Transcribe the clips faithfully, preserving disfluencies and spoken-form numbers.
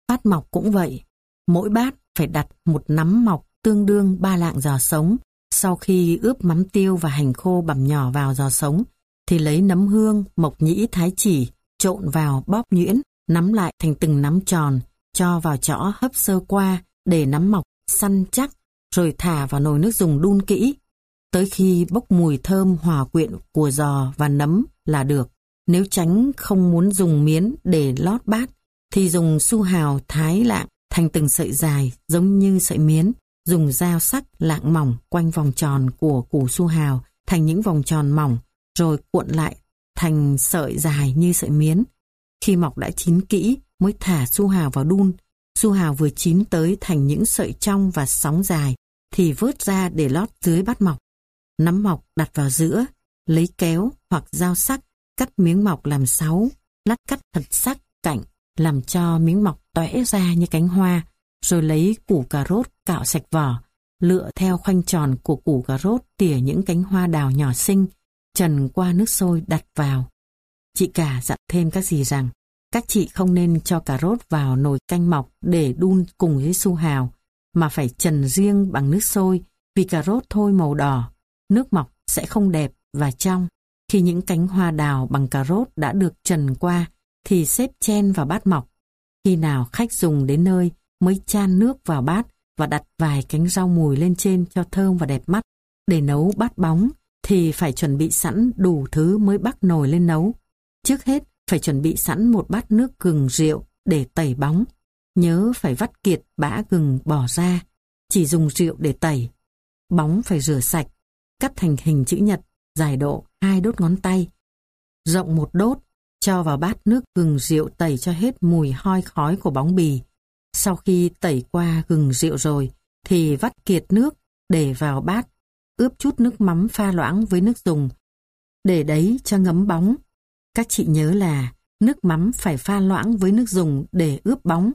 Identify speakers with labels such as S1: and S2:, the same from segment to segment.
S1: Bát mọc cũng vậy. Mỗi bát phải đặt một nắm mọc tương đương ba lạng giò sống. Sau khi ướp mắm tiêu và hành khô bằm nhỏ vào giò sống, thì lấy nấm hương, mộc nhĩ, thái chỉ, trộn vào bóp nhuyễn, nắm lại thành từng nắm tròn, cho vào chõ hấp sơ qua để nắm mọc săn chắc, rồi thả vào nồi nước dùng đun kỹ. Tới khi bốc mùi thơm hòa quyện của giò và nấm là được. Nếu tránh không muốn dùng miến để lót bát, thì dùng su hào thái lạng thành từng sợi dài giống như sợi miến, dùng dao sắc lạng mỏng quanh vòng tròn của củ su hào thành những vòng tròn mỏng, rồi cuộn lại thành sợi dài như sợi miến. Khi mọc đã chín kỹ mới thả su hào vào đun. Su hào vừa chín tới thành những sợi trong và sóng dài thì vớt ra để lót dưới bát mọc. Nắm mọc đặt vào giữa, lấy kéo hoặc dao sắc cắt miếng mọc làm sáu, lát cắt thật sắc cạnh làm cho miếng mọc tóe ra như cánh hoa, rồi lấy củ cà rốt cạo sạch vỏ, lựa theo khoanh tròn của củ cà rốt tỉa những cánh hoa đào nhỏ xinh, trần qua nước sôi đặt vào. Chị cả dặn thêm các dì rằng các chị không nên cho cà rốt vào nồi canh mọc để đun cùng với su hào, mà phải trần riêng bằng nước sôi, vì cà rốt thôi màu đỏ, nước mọc sẽ không đẹp và trong. Khi những cánh hoa đào bằng cà rốt đã được trần qua thì xếp chen vào bát mọc. Khi nào khách dùng đến nơi mới chan nước vào bát và đặt vài cánh rau mùi lên trên cho thơm và đẹp mắt. Để nấu bát bóng thì phải chuẩn bị sẵn đủ thứ mới bắc nồi lên nấu. Trước hết phải chuẩn bị sẵn một bát nước gừng rượu để tẩy bóng. Nhớ phải vắt kiệt bã gừng bỏ ra, chỉ dùng rượu để tẩy. Bóng phải rửa sạch, cắt thành hình chữ nhật, dài độ hai đốt ngón tay, rộng một đốt, cho vào bát nước gừng rượu tẩy cho hết mùi hôi khói của bóng bì. Sau khi tẩy qua gừng rượu rồi thì vắt kiệt nước để vào bát, ướp chút nước mắm pha loãng với nước dùng, để đấy cho ngấm bóng. Các chị nhớ là nước mắm phải pha loãng với nước dùng để ướp bóng.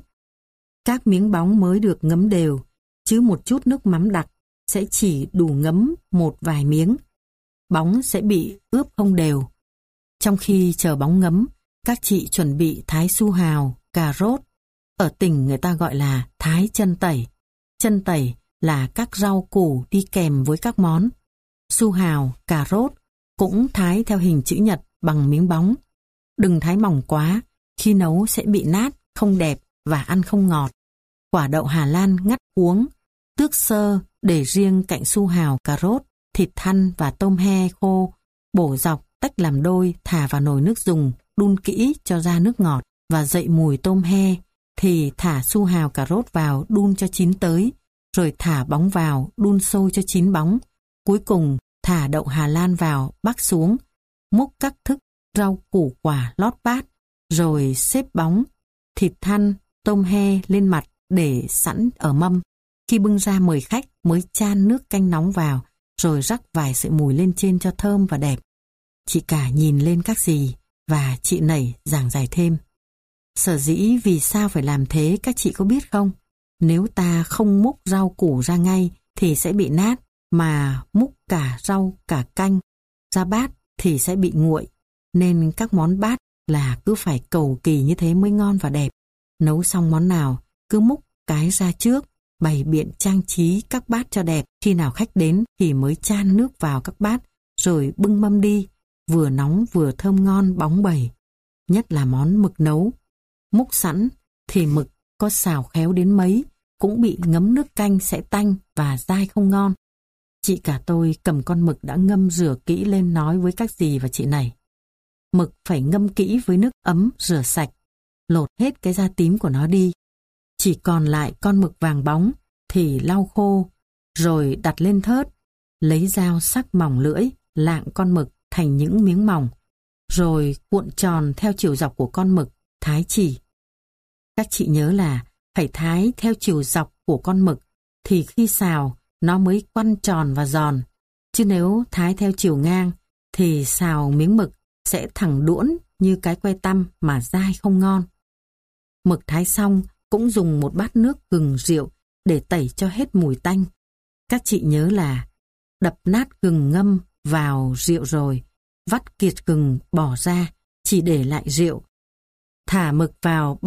S1: Các miếng bóng mới được ngấm đều, chứ một chút nước mắm đặc sẽ chỉ đủ ngấm một vài miếng. Bóng sẽ bị ướp không đều. Trong khi chờ bóng ngấm, các chị chuẩn bị thái su hào, cà rốt. Ở tỉnh người ta gọi là thái chân tẩy. Chân tẩy là các rau củ đi kèm với các món. Su hào, cà rốt cũng thái theo hình chữ nhật bằng miếng bóng. Đừng thái mỏng quá, khi nấu sẽ bị nát, không đẹp và ăn không ngọt. Quả đậu Hà Lan ngắt cuống, tước sơ để riêng cạnh su hào, cà rốt, thịt thăn và tôm he khô, bổ dọc tách làm đôi, thả vào nồi nước dùng, đun kỹ cho ra nước ngọt và dậy mùi tôm he, thì thả su hào cà rốt vào đun cho chín tới, rồi thả bóng vào đun sôi cho chín bóng. Cuối cùng thả đậu Hà Lan vào bắc xuống, múc các thức rau củ quả lót bát, rồi xếp bóng, thịt thăn, tôm he lên mặt để sẵn ở mâm. Khi bưng ra mời khách mới chan nước canh nóng vào, rồi rắc vài sợi mùi lên trên cho thơm và đẹp. Chị cả nhìn lên các dì và chị nảy giảng giải thêm. Sở dĩ vì sao phải làm thế các chị có biết không? Nếu ta không múc rau củ ra ngay thì sẽ bị nát, mà múc cả rau cả canh ra bát thì sẽ bị nguội. Nên các món bát là cứ phải cầu kỳ như thế mới ngon và đẹp. Nấu xong món nào cứ múc cái ra trước, bày biện trang trí các bát cho đẹp. Khi nào khách đến thì mới chan nước vào các bát, rồi bưng mâm đi, vừa nóng vừa thơm ngon bóng bẩy. Nhất là món mực nấu. Múc sẵn thì mực có xào khéo đến mấy cũng bị ngấm nước canh sẽ tanh và dai không ngon. Chị cả tôi cầm con mực đã ngâm rửa kỹ lên nói với các dì và chị này. Mực phải ngâm kỹ với nước ấm rửa sạch, lột hết cái da tím của nó đi. Chỉ còn lại con mực vàng bóng thì lau khô, rồi đặt lên thớt, lấy dao sắc mỏng lưỡi, lạng con mực thành những miếng mỏng, rồi cuộn tròn theo chiều dọc của con mực, thái chỉ. Các chị nhớ là phải thái theo chiều dọc của con mực thì khi xào nó mới quăn tròn và giòn, chứ nếu thái theo chiều ngang thì xào miếng mực sẽ thẳng đuỗn như cái que tăm mà dai không ngon. Mực thái xong cũng dùng một bát nước gừng rượu để tẩy cho hết mùi tanh. Các chị nhớ là đập nát gừng ngâm vào rượu rồi, vắt kiệt gừng bỏ ra, chỉ để lại rượu. Thả mực vào bóp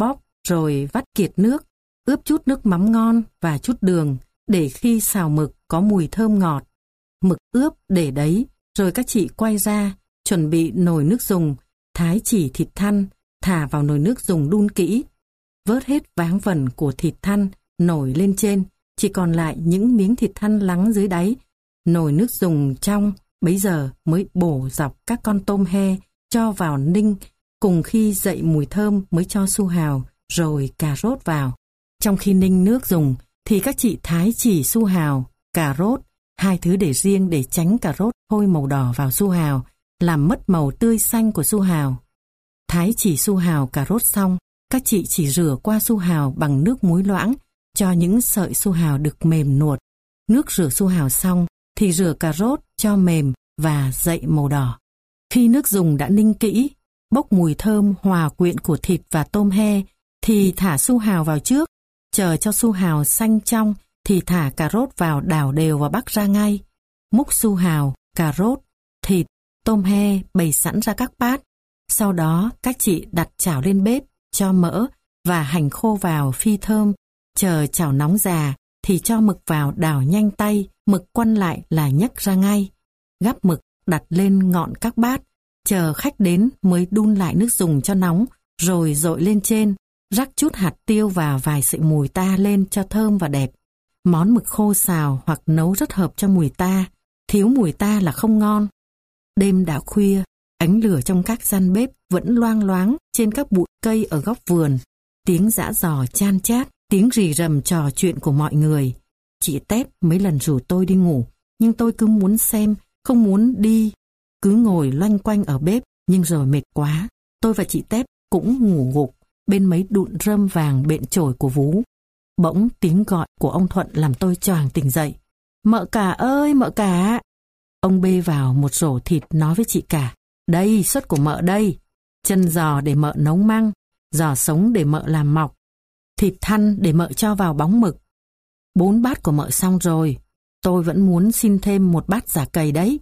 S1: rồi vắt kiệt nước, ướp chút nước mắm ngon và chút đường, để khi xào mực có mùi thơm ngọt. Mực ướp để đấy, rồi các chị quay ra, chuẩn bị nồi nước dùng, thái chỉ thịt thăn, thả vào nồi nước dùng đun kỹ. Vớt hết váng vẩn của thịt thăn, nổi lên trên, chỉ còn lại những miếng thịt thăn lắng dưới đáy. Nồi nước dùng trong, bấy giờ mới bổ dọc các con tôm he, cho vào ninh, cùng khi dậy mùi thơm mới cho su hào, rồi cà rốt vào. Trong khi ninh nước dùng, thì các chị thái chỉ su hào, cà rốt, hai thứ để riêng để tránh cà rốt hôi màu đỏ vào su hào, làm mất màu tươi xanh của su hào. Thái chỉ su hào cà rốt xong, các chị chỉ rửa qua su hào bằng nước muối loãng, cho những sợi su hào được mềm nuột. Nước rửa su hào xong, thì rửa cà rốt cho mềm và dậy màu đỏ. Khi nước dùng đã ninh kỹ, bốc mùi thơm hòa quyện của thịt và tôm he, thì thả su hào vào trước. Chờ cho su hào xanh trong, thì thả cà rốt vào đảo đều và bắc ra ngay. Múc su hào, cà rốt, thịt, tôm he bày sẵn ra các bát. Sau đó các chị đặt chảo lên bếp, cho mỡ và hành khô vào phi thơm. Chờ chảo nóng già thì cho mực vào đảo nhanh tay, mực quăn lại là nhấc ra ngay. Gắp mực đặt lên ngọn các bát, chờ khách đến mới đun lại nước dùng cho nóng, rồi dội lên trên, rắc chút hạt tiêu và vài sợi mùi ta lên cho thơm và đẹp. Món mực khô xào hoặc nấu rất hợp cho mùi ta, thiếu mùi ta là không ngon. Đêm đã khuya, ánh lửa trong các gian bếp vẫn loang loáng trên các bụi cây ở góc vườn. Tiếng giã giò chan chát, tiếng rì rầm trò chuyện của mọi người. Chị Tép mấy lần rủ tôi đi ngủ, nhưng tôi cứ muốn xem, không muốn đi. Cứ ngồi loanh quanh ở bếp, nhưng rồi mệt quá. Tôi và chị Tép cũng ngủ gục bên mấy đụn rơm vàng bện chổi của Vú. Bỗng tiếng gọi của ông Thuận làm tôi choàng tỉnh dậy. Mợ cả ơi, mợ cả! Ông bê vào một rổ thịt nói với chị cả. Đây, suất của mợ đây. Chân giò để mợ nấu măng, giò sống để mợ làm mọc, thịt thăn để mợ cho vào bóng mực. Bốn bát của mợ xong rồi, tôi vẫn muốn xin thêm một bát giả cầy đấy.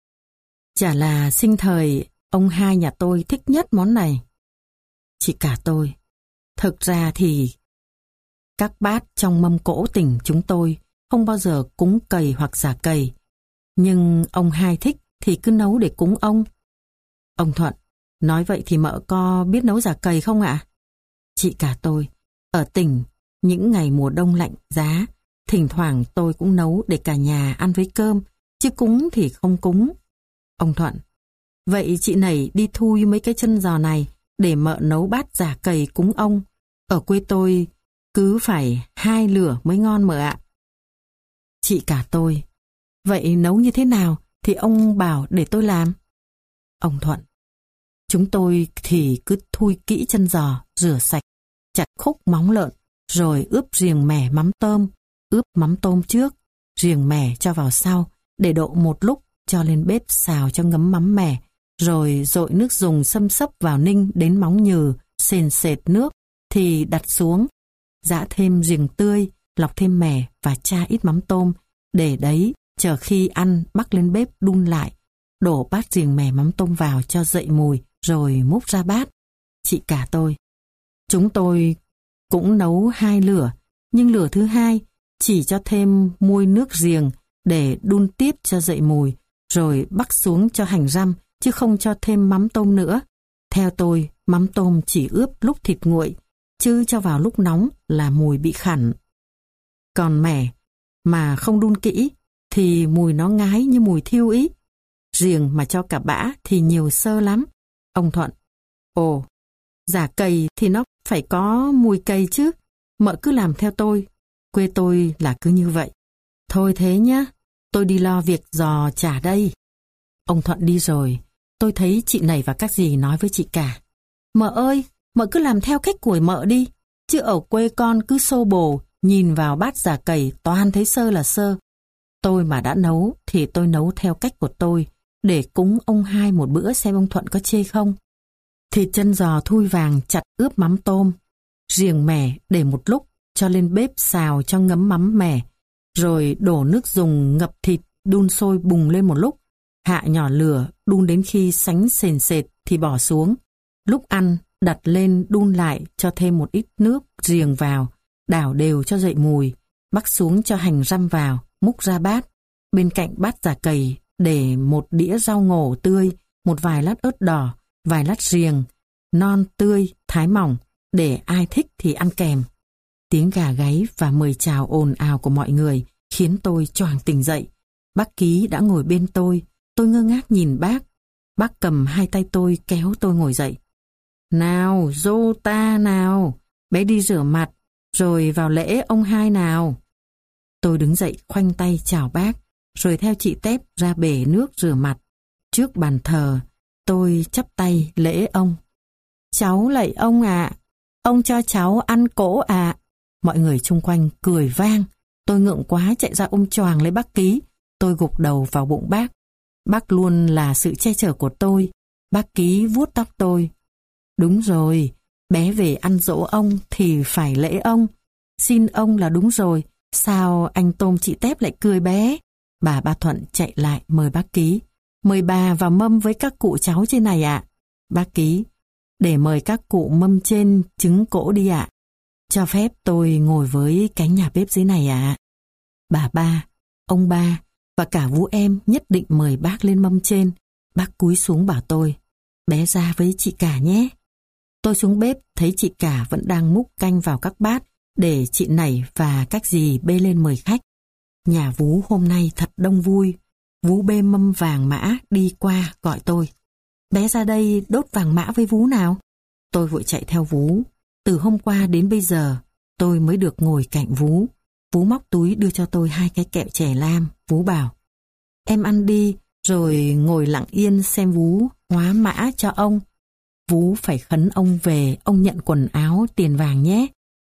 S1: Chả là sinh thời, ông hai nhà tôi thích nhất món này. Chị cả tôi, thực ra thì các bát trong mâm cỗ tỉnh chúng tôi không bao giờ cúng cầy hoặc giả cầy. Nhưng ông hai thích thì cứ nấu để cúng ông. Ông Thuận, nói vậy thì mợ có biết nấu giả cầy không ạ? Chị cả tôi, ở tỉnh, những ngày mùa đông lạnh giá, thỉnh thoảng tôi cũng nấu để cả nhà ăn với cơm, chứ cúng thì không cúng. Ông Thuận, vậy chị Nảy đi thui mấy cái chân giò này để mợ nấu bát giả cầy cúng ông. Ở quê tôi cứ phải hai lửa mới ngon mợ ạ. Chị cả tôi, vậy nấu như thế nào thì ông bảo để tôi làm? Ông Thuận, chúng tôi thì cứ thui kỹ chân giò, rửa sạch, chặt khúc móng lợn, rồi ướp riềng mẻ mắm tôm, ướp mắm tôm trước, riềng mẻ cho vào sau, để độ một lúc cho lên bếp xào cho ngấm mắm mẻ, rồi dội nước dùng xâm xấp vào ninh đến móng nhừ, sền sệt nước, thì đặt xuống, giã thêm riềng tươi, lọc thêm mẻ và cha ít mắm tôm, để đấy, chờ khi ăn bắc lên bếp đun lại, đổ bát riềng mẻ mắm tôm vào cho dậy mùi, rồi múc ra bát. Chị cả tôi, chúng tôi cũng nấu hai lửa, nhưng lửa thứ hai chỉ cho thêm muôi nước riềng để đun tiếp cho dậy mùi, rồi bắc xuống cho hành răm, chứ không cho thêm mắm tôm nữa. Theo tôi, mắm tôm chỉ ướp lúc thịt nguội, chứ cho vào lúc nóng là mùi bị khẳn. Còn mẻ mà không đun kỹ thì mùi nó ngái như mùi thiêu ý. Riềng mà cho cả bã thì nhiều xơ lắm. Ông Thuận, ồ, giả cầy thì nó phải có mùi cầy chứ. Mợ cứ làm theo tôi. Quê tôi là cứ như vậy. Thôi thế nhá, tôi đi lo việc giò chả đây. Ông Thuận đi rồi, tôi thấy chị này và các dì nói với chị cả. Mợ ơi, mợ cứ làm theo cách của mợ đi. Chứ ở quê con cứ xô bồ, nhìn vào bát giả cầy toàn thấy sơ là sơ. Tôi mà đã nấu thì tôi nấu theo cách của tôi, để cúng ông hai một bữa xem ông Thuận có chê không. Thịt chân giò thui vàng chặt ướp mắm tôm, riềng mẻ để một lúc cho lên bếp xào cho ngấm mắm mẻ, rồi đổ nước dùng ngập thịt đun sôi bùng lên một lúc, hạ nhỏ lửa đun đến khi sánh sền sệt thì bỏ xuống. Lúc ăn đặt lên đun lại cho thêm một ít nước riềng vào, đảo đều cho dậy mùi, bắc xuống cho hành răm vào, múc ra bát. Bên cạnh bát giả cầy để một đĩa rau ngổ tươi, một vài lát ớt đỏ, vài lát riềng, non tươi, thái mỏng, để ai thích thì ăn kèm. Tiếng gà gáy và mời chào ồn ào của mọi người khiến tôi choàng tỉnh dậy. Bác Ký đã ngồi bên tôi, tôi ngơ ngác nhìn bác. Bác cầm hai tay tôi kéo tôi ngồi dậy. Nào, dô ta nào, bé đi rửa mặt, rồi vào lễ ông hai nào. Tôi đứng dậy khoanh tay chào bác, rồi theo chị Tép ra bể nước rửa mặt. Trước bàn thờ, tôi chắp tay lễ ông. Cháu lạy ông ạ, ông cho cháu ăn cỗ ạ. Mọi người chung quanh cười vang. Tôi ngượng quá chạy ra ôm choàng lấy bác Ký. Tôi gục đầu vào bụng bác. Bác luôn là sự che chở của tôi. Bác Ký vuốt tóc tôi. Đúng rồi, bé về ăn dỗ ông thì phải lễ ông. Xin ông là đúng rồi, sao anh Tôm chị Tép lại cười bé? Bà Ba Thuận chạy lại mời bác Ký. Mời bà vào mâm với các cụ cháu trên này ạ. Bác Ký, để mời các cụ mâm trên trứng cỗ đi ạ. Cho phép tôi ngồi với cánh nhà bếp dưới này ạ. Bà Ba, ông Ba và cả Vũ em nhất định mời bác lên mâm trên. Bác cúi xuống bảo tôi, bé ra với chị cả nhé. Tôi xuống bếp thấy chị cả vẫn đang múc canh vào các bát để chị Nảy và các dì bê lên mời khách. Nhà Vú hôm nay thật đông vui. Vú bê mâm vàng mã đi qua gọi tôi. Bé ra đây đốt vàng mã với Vú nào. Tôi vội chạy theo Vú. Từ hôm qua đến bây giờ tôi mới được ngồi cạnh Vú. Vú móc túi đưa cho tôi hai cái kẹo chè lam. Vú bảo, em ăn đi rồi ngồi lặng yên xem Vú hóa mã cho ông. Vú phải khấn ông về, ông nhận quần áo tiền vàng nhé.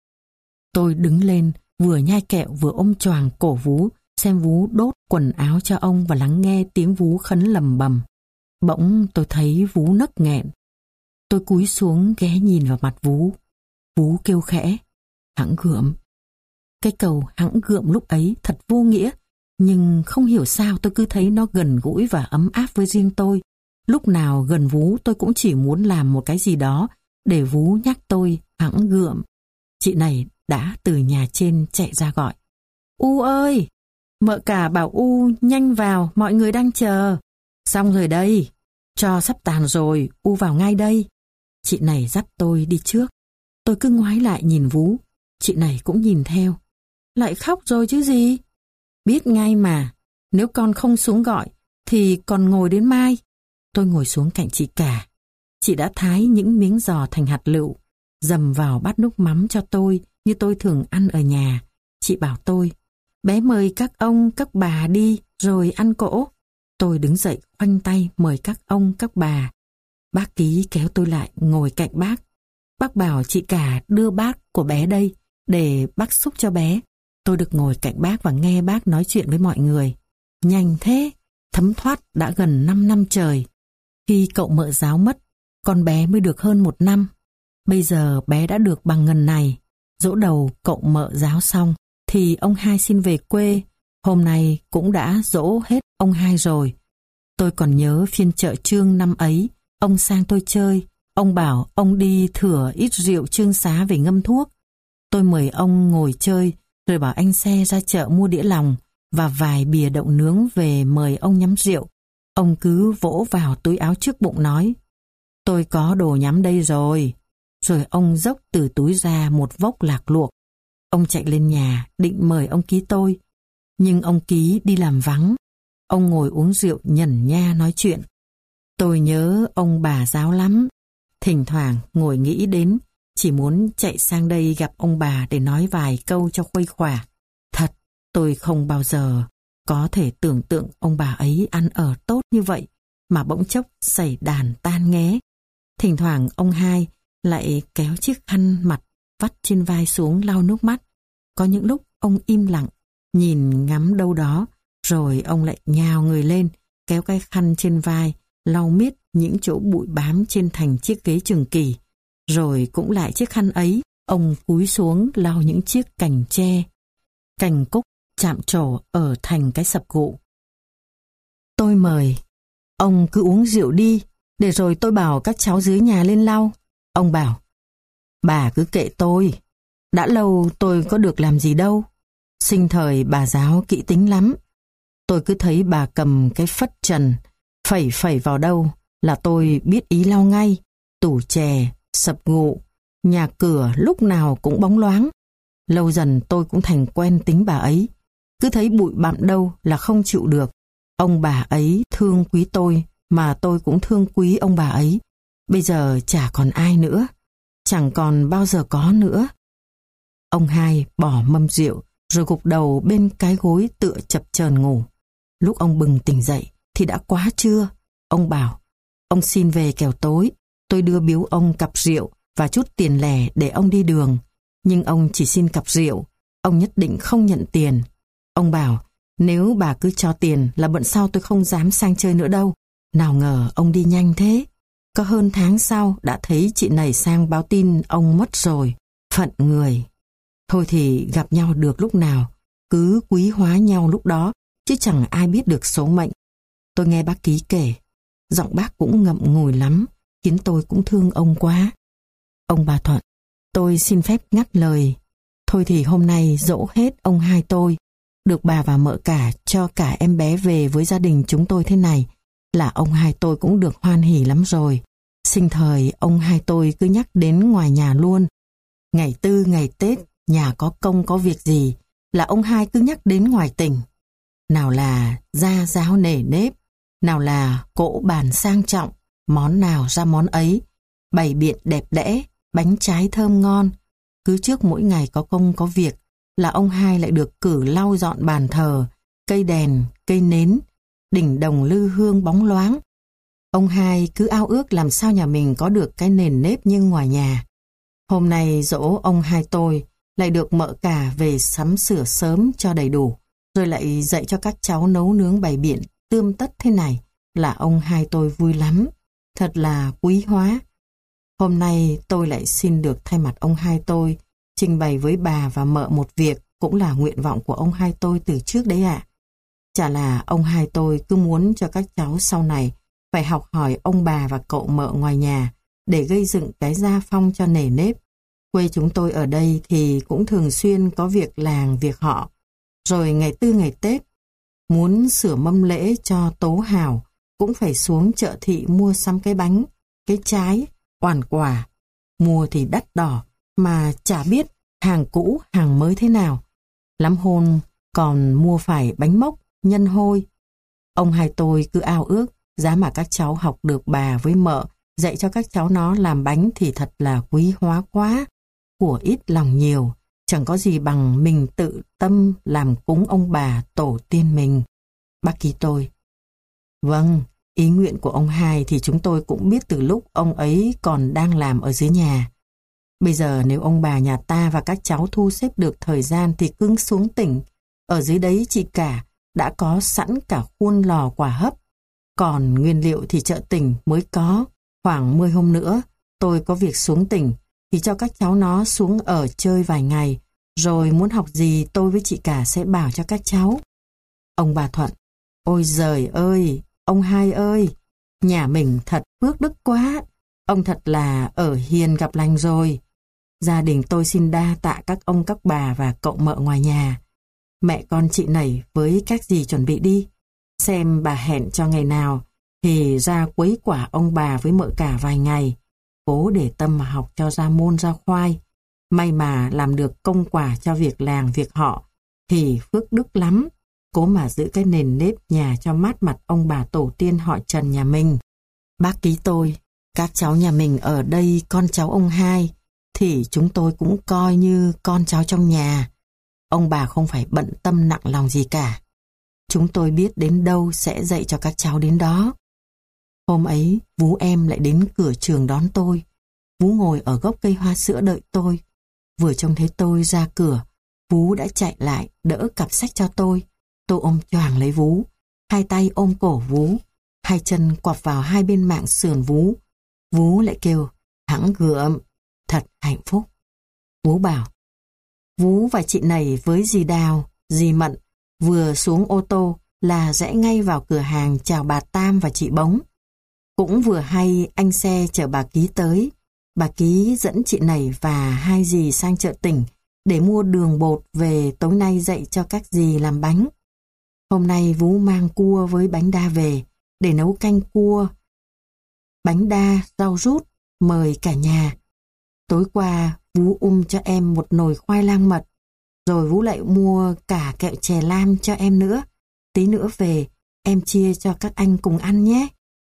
S1: Tôi đứng lên, vừa nhai kẹo vừa ôm choàng cổ Vú, xem Vú đốt quần áo cho ông và lắng nghe tiếng Vú khấn lầm bầm. Bỗng tôi thấy Vú nấc nghẹn. Tôi cúi xuống ghé nhìn vào mặt Vú. Vú kêu khẽ, hẵng gượm. Cái cầu hẵng gượm lúc ấy thật vô nghĩa, nhưng không hiểu sao tôi cứ thấy nó gần gũi và ấm áp với riêng tôi. Lúc nào gần Vú tôi cũng chỉ muốn làm một cái gì đó để Vú nhắc tôi hẵng gượm. Chị này đã từ nhà trên chạy ra gọi. U ơi, mợ cả bảo U nhanh vào, mọi người đang chờ. Xong rồi đây, trò sắp tàn rồi, U vào ngay đây. Chị này dắt tôi đi trước. Tôi cứ ngoái lại nhìn Vú, chị này cũng nhìn theo. Lại khóc rồi chứ gì? Biết ngay mà, nếu con không xuống gọi thì còn ngồi đến mai. Tôi ngồi xuống cạnh chị cả. Chị đã thái những miếng giò thành hạt lựu, dầm vào bát nước mắm cho tôi như tôi thường ăn ở nhà. Chị bảo tôi, bé mời các ông, các bà đi rồi ăn cỗ. Tôi đứng dậy khoanh tay mời các ông, các bà. Bác Ký kéo tôi lại ngồi cạnh bác. Bác bảo chị cả đưa bác của bé đây để bác xúc cho bé. Tôi được ngồi cạnh bác và nghe bác nói chuyện với mọi người. Nhanh thế, thấm thoát đã gần năm năm trời. Khi cậu mợ giáo mất, con bé mới được hơn một năm. Bây giờ bé đã được bằng ngần này. Dỗ đầu cậu mợ giáo xong thì ông hai xin về quê. Hôm nay cũng đã dỗ hết ông hai rồi. Tôi còn nhớ phiên chợ Trương năm ấy, ông sang tôi chơi. Ông bảo ông đi thửa ít rượu Trương Xá về ngâm thuốc. Tôi mời ông ngồi chơi, rồi bảo anh xe ra chợ mua đĩa lòng và vài bìa đậu nướng về mời ông nhắm rượu. Ông cứ vỗ vào túi áo trước bụng nói, tôi có đồ nhắm đây rồi. Rồi ông dốc từ túi ra một vốc lạc luộc. Ông chạy lên nhà định mời ông Ký tôi. Nhưng ông Ký đi làm vắng. Ông ngồi uống rượu nhẩn nha nói chuyện. Tôi nhớ ông bà giáo lắm. Thỉnh thoảng ngồi nghĩ đến, chỉ muốn chạy sang đây gặp ông bà để nói vài câu cho khuây khỏa. Thật, tôi không bao giờ có thể tưởng tượng ông bà ấy ăn ở tốt như vậy, mà bỗng chốc xảy đàn tan nghé. Thỉnh thoảng ông hai lại kéo chiếc khăn mặt vắt trên vai xuống lau nước mắt. Có những lúc ông im lặng, nhìn ngắm đâu đó, rồi ông lại nhào người lên, kéo cái khăn trên vai, lau miết những chỗ bụi bám trên thành chiếc ghế trường kỳ. Rồi cũng lại chiếc khăn ấy, ông cúi xuống lau những chiếc cành tre, cành cúc chạm trổ ở thành cái sập gụ. Tôi mời, ông cứ uống rượu đi, để rồi tôi bảo các cháu dưới nhà lên lau. Ông bảo, bà cứ kệ tôi, đã lâu tôi có được làm gì đâu. Sinh thời bà giáo kỹ tính lắm. Tôi cứ thấy bà cầm cái phất trần, phẩy phẩy vào đâu là tôi biết ý lau ngay. Tủ chè, sập gụ, nhà cửa lúc nào cũng bóng loáng. Lâu dần tôi cũng thành quen tính bà ấy. Cứ thấy bụi bặm đâu là không chịu được. Ông bà ấy thương quý tôi, mà tôi cũng thương quý ông bà ấy. Bây giờ chả còn ai nữa, chẳng còn bao giờ có nữa. Ông hai bỏ mâm rượu, rồi gục đầu bên cái gối tựa chập chờn ngủ. Lúc ông bừng tỉnh dậy thì đã quá trưa. Ông bảo, ông xin về kẻo tối, tôi đưa biếu ông cặp rượu và chút tiền lẻ để ông đi đường. Nhưng ông chỉ xin cặp rượu, ông nhất định không nhận tiền. Ông bảo, nếu bà cứ cho tiền là bận sau tôi không dám sang chơi nữa đâu. Nào ngờ ông đi nhanh thế. Có hơn tháng sau đã thấy chị này sang báo tin ông mất rồi. Phận người. Thôi thì gặp nhau được lúc nào, cứ quý hóa nhau lúc đó, chứ chẳng ai biết được số mệnh. Tôi nghe bác Ký kể, giọng bác cũng ngậm ngùi lắm, khiến tôi cũng thương ông quá. Ông bà Thuận, tôi xin phép ngắt lời. Thôi thì hôm nay dỗ hết ông hai tôi, được bà và mợ cả cho cả em bé về với gia đình chúng tôi thế này, là ông hai tôi cũng được hoan hỉ lắm rồi. Sinh thời ông hai tôi cứ nhắc đến ngoài nhà luôn. Ngày tư ngày Tết, nhà có công có việc gì là ông hai cứ nhắc đến ngoài tỉnh. Nào là gia giáo nể nếp, nào là cỗ bàn sang trọng, món nào ra món ấy, bày biện đẹp đẽ, bánh trái thơm ngon. Cứ trước mỗi ngày có công có việc là ông hai lại được cử lau dọn bàn thờ, cây đèn, cây nến, đỉnh đồng lư hương bóng loáng. Ông hai cứ ao ước làm sao nhà mình có được cái nền nếp như ngoài nhà. Hôm nay dỗ ông hai tôi lại được mợ cả về sắm sửa sớm cho đầy đủ, rồi lại dạy cho các cháu nấu nướng bày biện tươm tất thế này, là ông hai tôi vui lắm, thật là quý hóa. Hôm nay tôi lại xin được thay mặt ông hai tôi trình bày với bà và mợ một việc, cũng là nguyện vọng của ông hai tôi từ trước đấy ạ. Chả là ông hai tôi cứ muốn cho các cháu sau này phải học hỏi ông bà và cậu mợ ngoài nhà để gây dựng cái gia phong cho nề nếp. Quê chúng tôi ở đây thì cũng thường xuyên có việc làng việc họ. Rồi ngày tư ngày Tết, muốn sửa mâm lễ cho tố hào cũng phải xuống chợ thị mua sắm cái bánh, cái trái, oàn quả. Mua thì đắt đỏ mà chả biết hàng cũ hàng mới thế nào. Lắm hôm còn mua phải bánh mốc, nhân hôi. Ông hai tôi cứ ao ước giá mà các cháu học được bà với mợ dạy cho các cháu nó làm bánh thì thật là quý hóa quá. Của ít lòng nhiều, chẳng có gì bằng mình tự tâm làm cúng ông bà tổ tiên mình. Bác Ký tôi, vâng, ý nguyện của ông hai thì chúng tôi cũng biết từ lúc ông ấy còn đang làm ở dưới nhà. Bây giờ nếu ông bà nhà ta và các cháu thu xếp được thời gian thì cứ xuống tỉnh. Ở dưới đấy chị cả đã có sẵn cả khuôn lò quả hấp. Còn nguyên liệu thì chợ tỉnh mới có. Khoảng mười hôm nữa tôi có việc xuống tỉnh thì cho các cháu nó xuống ở chơi vài ngày. Rồi muốn học gì tôi với chị cả sẽ bảo cho các cháu. Ông bà Thuận, ôi giời ơi, ông hai ơi, nhà mình thật phước đức quá. Ông thật là ở hiền gặp lành rồi. Gia đình tôi xin đa tạ các ông các bà và cậu mợ ngoài nhà. Mẹ con chị nảy với các dì chuẩn bị đi. Xem bà hẹn cho ngày nào thì ra quấy quả ông bà với mợ cả vài ngày. Cố để tâm mà học cho ra môn ra khoai. May mà làm được công quả cho việc làng việc họ thì phước đức lắm. Cố mà giữ cái nền nếp nhà cho mát mặt ông bà tổ tiên họ Trần nhà mình. Bác Ký tôi, các cháu nhà mình ở đây con cháu ông hai thì chúng tôi cũng coi như con cháu trong nhà. Ông bà không phải bận tâm nặng lòng gì cả. Chúng tôi biết đến đâu sẽ dạy cho các cháu đến đó. Hôm ấy, Vú em lại đến cửa trường đón tôi. Vú ngồi ở gốc cây hoa sữa đợi tôi. Vừa trông thấy tôi ra cửa, Vú đã chạy lại đỡ cặp sách cho tôi. Tôi ôm choàng lấy Vú, hai tay ôm cổ Vú, hai chân quặp vào hai bên mạng sườn Vú. Vú lại kêu, hẵng gượm, thật hạnh phúc. Vú bảo, Vú và chị này với dì Đào, dì Mận vừa xuống ô tô là rẽ ngay vào cửa hàng chào bà Tam và chị Bống. Cũng vừa hay anh xe chở bà Ký tới, Bà Ký dẫn chị Nẩy và hai dì sang chợ tỉnh để mua đường bột về tối nay dạy cho các dì làm bánh. Hôm nay Vú mang cua với bánh đa về để nấu canh cua, bánh đa, rau rút, mời cả nhà. Tối qua Vú um cho em một nồi khoai lang mật, rồi Vú lại mua cả kẹo chè lam cho em nữa. Tí nữa về em chia cho các anh cùng ăn nhé.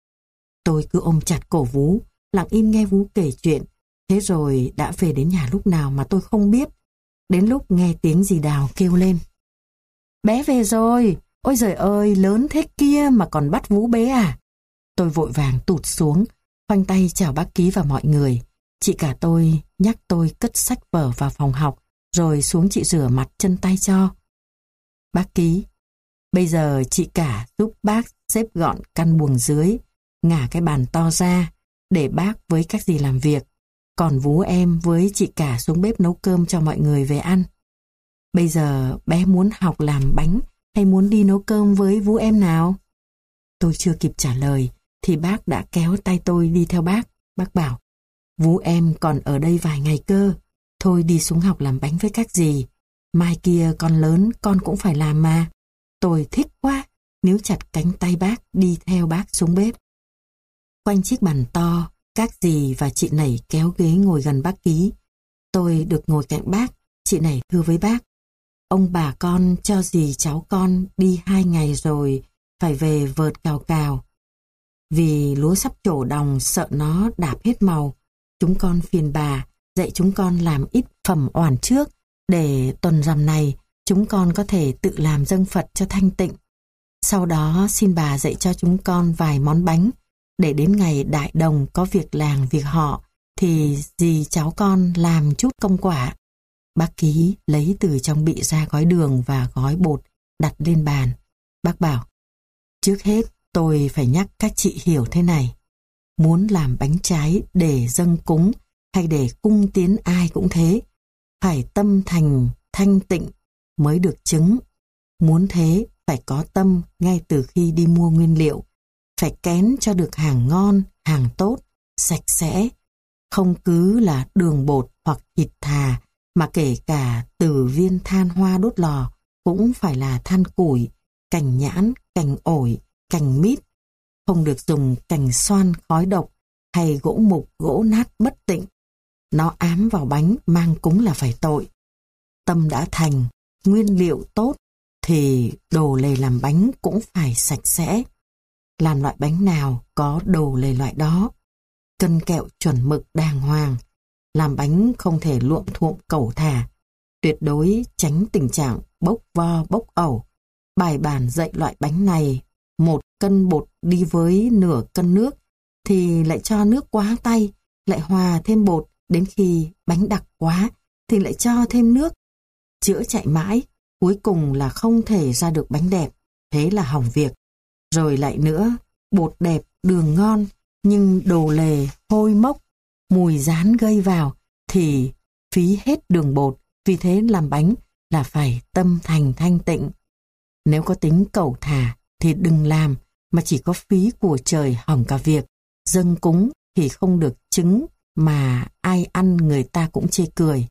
S1: Tôi cứ ôm chặt cổ Vú, lặng im nghe Vú kể chuyện. Thế rồi đã về đến nhà lúc nào mà tôi không biết. Đến lúc nghe tiếng dì Đào kêu lên: "Bé về rồi, ôi giời ơi, lớn thế kia mà còn bắt Vú bế à?" Tôi vội vàng tụt xuống, khoanh tay chào bác Ký và mọi người. Chị cả tôi nhắc tôi cất sách vở vào phòng học, rồi xuống chị rửa mặt chân tay cho. "Bác Ký, bây giờ chị cả giúp bác xếp gọn căn buồng dưới, ngả cái bàn to ra, để bác với các dì làm việc. Còn Vú em với chị cả xuống bếp nấu cơm cho mọi người về ăn. Bây giờ bé muốn học làm bánh hay muốn đi nấu cơm với Vú em nào?" Tôi chưa kịp trả lời thì bác đã kéo tay tôi đi theo bác. Bác bảo: "Vú em còn ở đây vài ngày cơ. Thôi đi xuống học làm bánh với các dì. Mai kia con lớn con cũng phải làm mà." Tôi thích quá, níu chặt cánh tay bác đi theo bác xuống bếp. Quanh chiếc bàn to, các dì và chị Nẩy kéo ghế ngồi gần bác Ký. Tôi được ngồi cạnh bác. Chị Nẩy thưa với bác: "Ông bà con cho dì cháu con đi hai ngày rồi phải về vợt cào cào. Vì lúa sắp trổ đồng sợ nó đạp hết màu. Chúng con phiền bà dạy chúng con làm ít phẩm oản trước, để tuần rằm này chúng con có thể tự làm dâng Phật cho thanh tịnh. Sau đó xin bà dạy cho chúng con vài món bánh, để đến ngày đại đồng có việc làng việc họ thì dì cháu con làm chút công quả." Bác Ký lấy từ trong bị ra gói đường và gói bột đặt lên bàn. Bác bảo: "Trước hết tôi phải nhắc các chị hiểu thế này. Muốn làm bánh trái để dâng cúng hay để cung tiến ai cũng thế, phải tâm thành thanh tịnh mới được chứng. Muốn thế phải có tâm ngay từ khi đi mua nguyên liệu, phải kén cho được hàng ngon, hàng tốt, sạch sẽ. Không cứ là đường bột hoặc thịt thà, mà kể cả từ viên than hoa đốt lò cũng phải là than củi, cành nhãn, cành ổi, cành mít. Không được dùng cành xoan khói độc hay gỗ mục, gỗ nát bất tịnh. Nó ám vào bánh mang cúng là phải tội. Tâm đã thành, nguyên liệu tốt, thì đồ lề làm bánh cũng phải sạch sẽ. Làm loại bánh nào có đồ lề loại đó. Cân kẹo chuẩn mực đàng hoàng. Làm bánh không thể luộm thuộm cẩu thả. Tuyệt đối tránh tình trạng bốc vo bốc ẩu. Bài bản dạy loại bánh này, một cân bột đi với nửa cân nước, thì lại cho nước quá tay, lại hòa thêm bột, đến khi bánh đặc quá thì lại cho thêm nước. Chữa chạy mãi, cuối cùng là không thể ra được bánh đẹp, thế là hỏng việc. Rồi lại nữa, bột đẹp, đường ngon, nhưng đồ lề, hôi mốc, mùi rán gây vào thì phí hết đường bột. Vì thế làm bánh là phải tâm thành thanh tịnh. Nếu có tính cẩu thả thì đừng làm, mà chỉ có phí của trời hỏng cả việc. Dâng cúng thì không được chứng, mà ai ăn người ta cũng chê cười.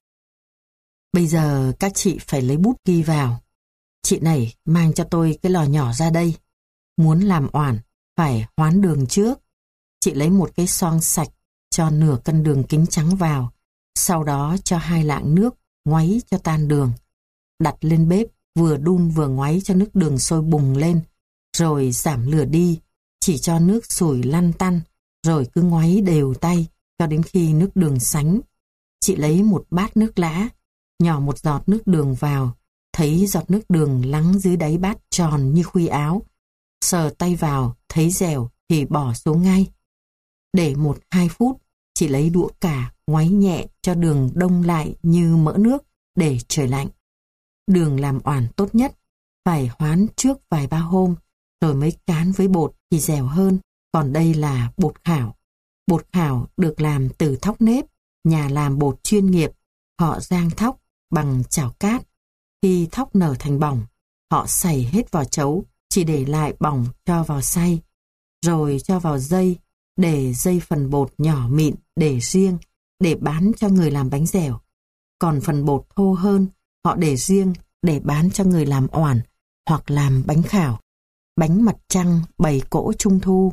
S1: Bây giờ các chị phải lấy bút ghi vào. Chị này mang cho tôi cái lò nhỏ ra đây. Muốn làm oản phải hoán đường trước. Chị lấy một cái xoong sạch, cho nửa cân đường kính trắng vào, sau đó cho hai lạng nước ngoáy cho tan đường. Đặt lên bếp, vừa đun vừa ngoáy cho nước đường sôi bùng lên, rồi giảm lửa đi, chỉ cho nước sủi lăn tăn, rồi cứ ngoáy đều tay cho đến khi nước đường sánh. Chị lấy một bát nước lã, nhỏ một giọt nước đường vào, thấy giọt nước đường lắng dưới đáy bát tròn như khuy áo. Sờ tay vào, thấy dẻo thì bỏ xuống ngay. Để một hai phút, chị lấy đũa cả ngoáy nhẹ cho đường đông lại như mỡ nước để trời lạnh. Đường làm oản tốt nhất phải hoán trước vài ba hôm, rồi mới cán với bột thì dẻo hơn. Còn đây là bột khảo. Bột khảo được làm từ thóc nếp. Nhà làm bột chuyên nghiệp, họ rang thóc bằng chảo cát. Khi thóc nở thành bỏng, họ xay hết vào chấu, chỉ để lại bỏng cho vào xay, rồi cho vào dây, để dây phần bột nhỏ mịn để riêng, để bán cho người làm bánh dẻo. Còn phần bột thô hơn, họ để riêng để bán cho người làm oản hoặc làm bánh khảo, bánh mặt trăng, bày cỗ trung thu.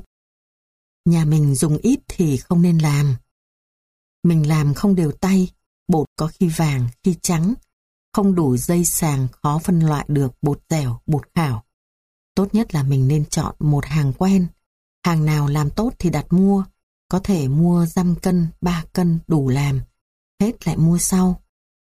S1: Nhà mình dùng ít thì không nên làm. Mình làm không đều tay, bột có khi vàng, khi trắng, không đủ dây sàng khó phân loại được bột dẻo, bột khảo. Tốt nhất là mình nên chọn một hàng quen. Hàng nào làm tốt thì đặt mua, có thể mua dăm cân, ba cân đủ làm, hết lại mua sau.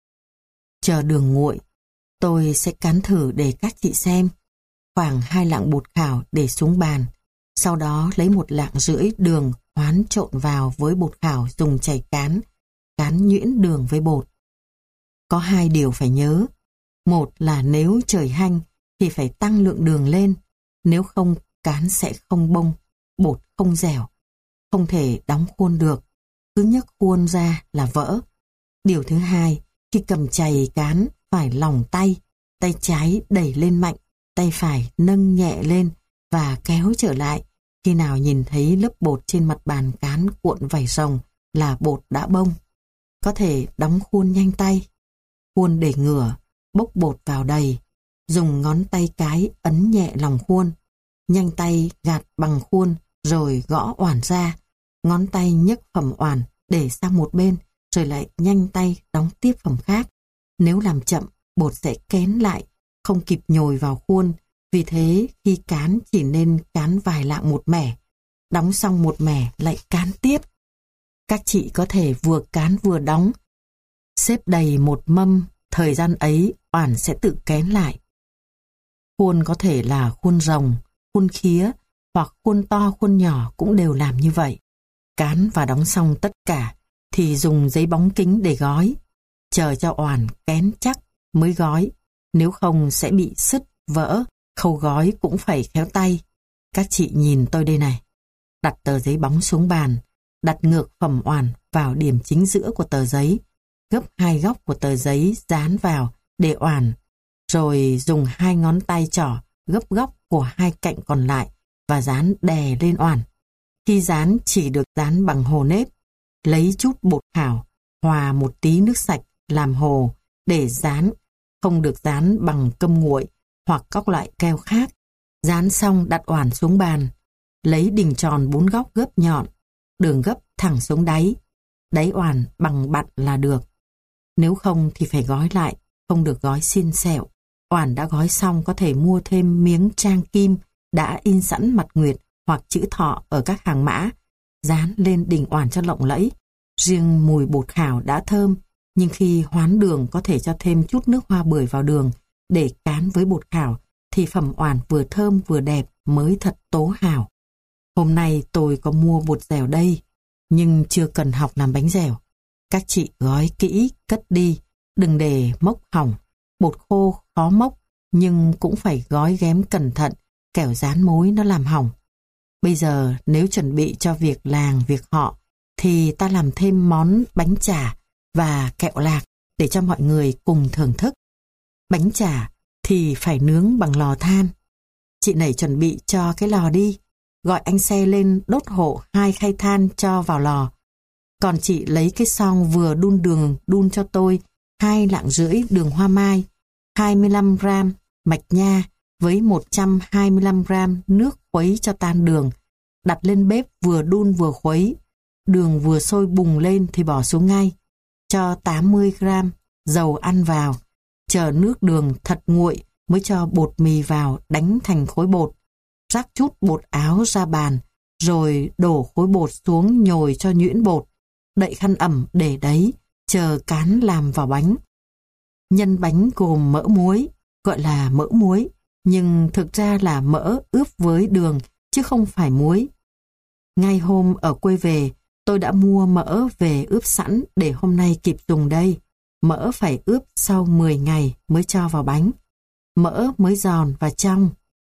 S1: Chờ đường nguội, tôi sẽ cán thử để các chị xem. Khoảng hai lạng bột khảo để xuống bàn, sau đó lấy một lạng rưỡi đường hoán trộn vào với bột khảo dùng chày cán, cán nhuyễn đường với bột. Có hai điều phải nhớ. Một là nếu trời hanh thì phải tăng lượng đường lên, nếu không cán sẽ không bông, bột không dẻo, không thể đóng khuôn được, cứ nhấc khuôn ra là vỡ. Điều thứ hai, khi cầm chày cán phải lỏng tay, tay trái đẩy lên mạnh, tay phải nâng nhẹ lên và kéo trở lại. Khi nào nhìn thấy lớp bột trên mặt bàn cán cuộn vảy rồng là bột đã bông. Có thể đóng khuôn nhanh tay. Khuôn để ngửa, bốc bột vào đầy, dùng ngón tay cái ấn nhẹ lòng khuôn, nhanh tay gạt bằng khuôn rồi gõ oản ra, ngón tay nhấc phẩm oản để sang một bên rồi lại nhanh tay đóng tiếp phẩm khác. Nếu làm chậm, bột sẽ kén lại, không kịp nhồi vào khuôn, vì thế khi cán chỉ nên cán vài lạng một mẻ, đóng xong một mẻ lại cán tiếp. Các chị có thể vừa cán vừa đóng, xếp đầy một mâm, thời gian ấy oản sẽ tự kén lại. Khuôn có thể là khuôn rồng, khuôn khía hoặc khuôn to khuôn nhỏ cũng đều làm như vậy. Cán và đóng xong tất cả thì dùng giấy bóng kính để gói, chờ cho oản kén chắc mới gói, nếu không sẽ bị sứt, vỡ, khâu gói cũng phải khéo tay. Các chị nhìn tôi đây này. Đặt tờ giấy bóng xuống bàn, đặt ngược phẩm oản vào điểm chính giữa của tờ giấy, gấp hai góc của tờ giấy dán vào để oản, rồi dùng hai ngón tay trỏ gấp góc của hai cạnh còn lại và dán đè lên oản. Khi dán chỉ được dán bằng hồ nếp, lấy chút bột khảo, hòa một tí nước sạch làm hồ để dán, không được dán bằng cơm nguội hoặc các loại keo khác. Dán xong đặt oản xuống bàn, lấy đỉnh tròn bốn góc gấp nhọn, đường gấp thẳng xuống đáy, đáy oản bằng bặn là được. Nếu không thì phải gói lại, không được gói xiên xẹo. Oản đã gói xong có thể mua thêm miếng trang kim đã in sẵn mặt nguyệt hoặc chữ thọ ở các hàng mã, dán lên đỉnh oản cho lộng lẫy. Riêng mùi bột khảo đã thơm, nhưng khi hoán đường có thể cho thêm chút nước hoa bưởi vào đường để cán với bột khảo thì phẩm oản vừa thơm vừa đẹp mới thật tố hào. Hôm nay tôi có mua bột dẻo đây, nhưng chưa cần học làm bánh dẻo. Các chị gói kỹ, cất đi, đừng để mốc hỏng. Bột khô khó mốc, nhưng cũng phải gói ghém cẩn thận, kẻo dán mối nó làm hỏng. Bây giờ nếu chuẩn bị cho việc làng, việc họ, thì ta làm thêm món bánh chả và kẹo lạc để cho mọi người cùng thưởng thức. Bánh chả thì phải nướng bằng lò than. Chị Nẩy chuẩn bị cho cái lò đi, gọi anh xe lên đốt hộ hai khay than cho vào lò. Còn chị lấy cái xoong vừa đun đường đun cho tôi hai lạng rưỡi đường hoa mai, hai mươi lăm gam mạch nha với một trăm hai mươi lăm gam nước khuấy cho tan đường. Đặt lên bếp vừa đun vừa khuấy. Đường vừa sôi bùng lên thì bỏ xuống ngay. Cho tám mươi gam dầu ăn vào. Chờ nước đường thật nguội mới cho bột mì vào đánh thành khối bột. Rắc chút bột áo ra bàn, rồi đổ khối bột xuống nhồi cho nhuyễn bột. Đậy khăn ẩm để đấy, chờ cán làm vào bánh. Nhân bánh gồm mỡ muối, gọi là mỡ muối, nhưng thực ra là mỡ ướp với đường, chứ không phải muối. Ngay hôm ở quê về, tôi đã mua mỡ về ướp sẵn để hôm nay kịp dùng đây. Mỡ phải ướp sau mười ngày mới cho vào bánh. Mỡ mới giòn và trong.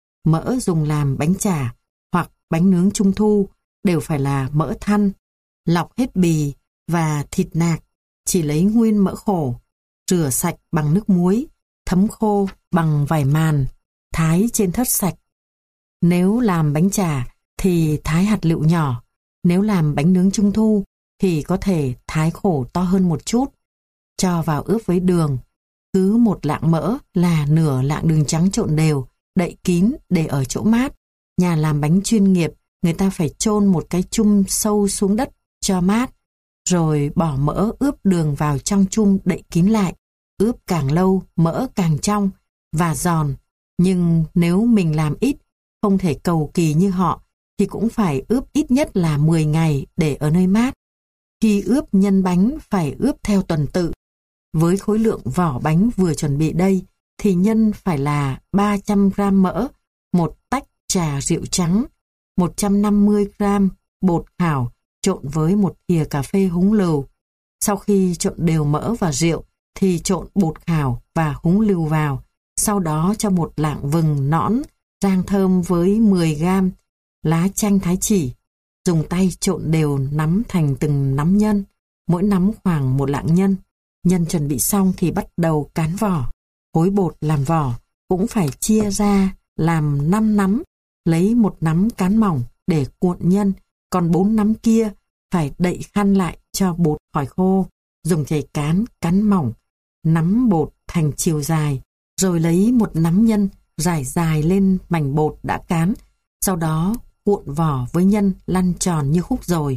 S1: Mỡ dùng làm bánh chả hoặc bánh nướng trung thu đều phải là mỡ thăn, lọc hết bì và thịt nạc, chỉ lấy nguyên mỡ khổ, rửa sạch bằng nước muối, thấm khô bằng vải màn, thái trên thớt sạch. Nếu làm bánh chả thì thái hạt lựu nhỏ, nếu làm bánh nướng trung thu thì có thể thái khổ to hơn một chút. Cho vào ướp với đường. Cứ một lạng mỡ là nửa lạng đường trắng trộn đều, đậy kín để ở chỗ mát. Nhà làm bánh chuyên nghiệp, người ta phải chôn một cái chum sâu xuống đất cho mát, rồi bỏ mỡ ướp đường vào trong chum đậy kín lại. Ướp càng lâu, mỡ càng trong và giòn. Nhưng nếu mình làm ít, không thể cầu kỳ như họ, thì cũng phải ướp ít nhất là mười ngày để ở nơi mát. Khi ướp nhân bánh phải ướp theo tuần tự. Với khối lượng vỏ bánh vừa chuẩn bị đây, thì nhân phải là ba trăm gam mỡ, một tách trà rượu trắng, một trăm năm mươi gam bột khảo trộn với một thìa cà phê húng lừu. Sau khi trộn đều mỡ và rượu, thì trộn bột khảo và húng lừu vào. Sau đó cho một lạng vừng nõn rang thơm với mười gam lá chanh thái chỉ. Dùng tay trộn đều nắm thành từng nắm nhân, mỗi nắm khoảng một lạng nhân. Nhân chuẩn bị xong thì bắt đầu cán vỏ. Khối bột làm vỏ cũng phải chia ra làm năm nắm, lấy một nắm cán mỏng để cuộn nhân, còn bốn nắm kia phải đậy khăn lại cho bột khỏi khô. Dùng chày cán, cán mỏng, nắm bột thành chiều dài, rồi lấy một nắm nhân rải dài lên mảnh bột đã cán, sau đó cuộn vỏ với nhân lăn tròn như khúc dồi.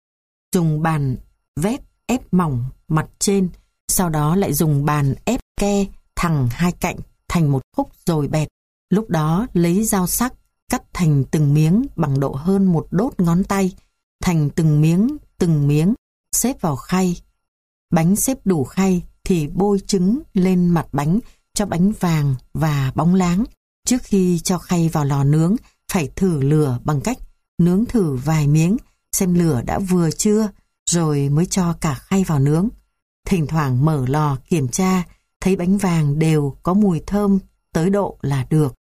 S1: Dùng bàn vét ép mỏng mặt trên, sau đó lại dùng bàn ép ke thẳng hai cạnh thành một khúc dồi bẹt. Lúc đó lấy dao sắc cắt thành từng miếng bằng độ hơn một đốt ngón tay, thành từng miếng từng miếng, xếp vào khay. Bánh xếp đủ khay thì bôi trứng lên mặt bánh cho bánh vàng và bóng láng. Trước khi cho khay vào lò nướng, phải thử lửa bằng cách nướng thử vài miếng, xem lửa đã vừa chưa, rồi mới cho cả khay vào nướng. Thỉnh thoảng mở lò kiểm tra, thấy bánh vàng đều có mùi thơm tới độ là được.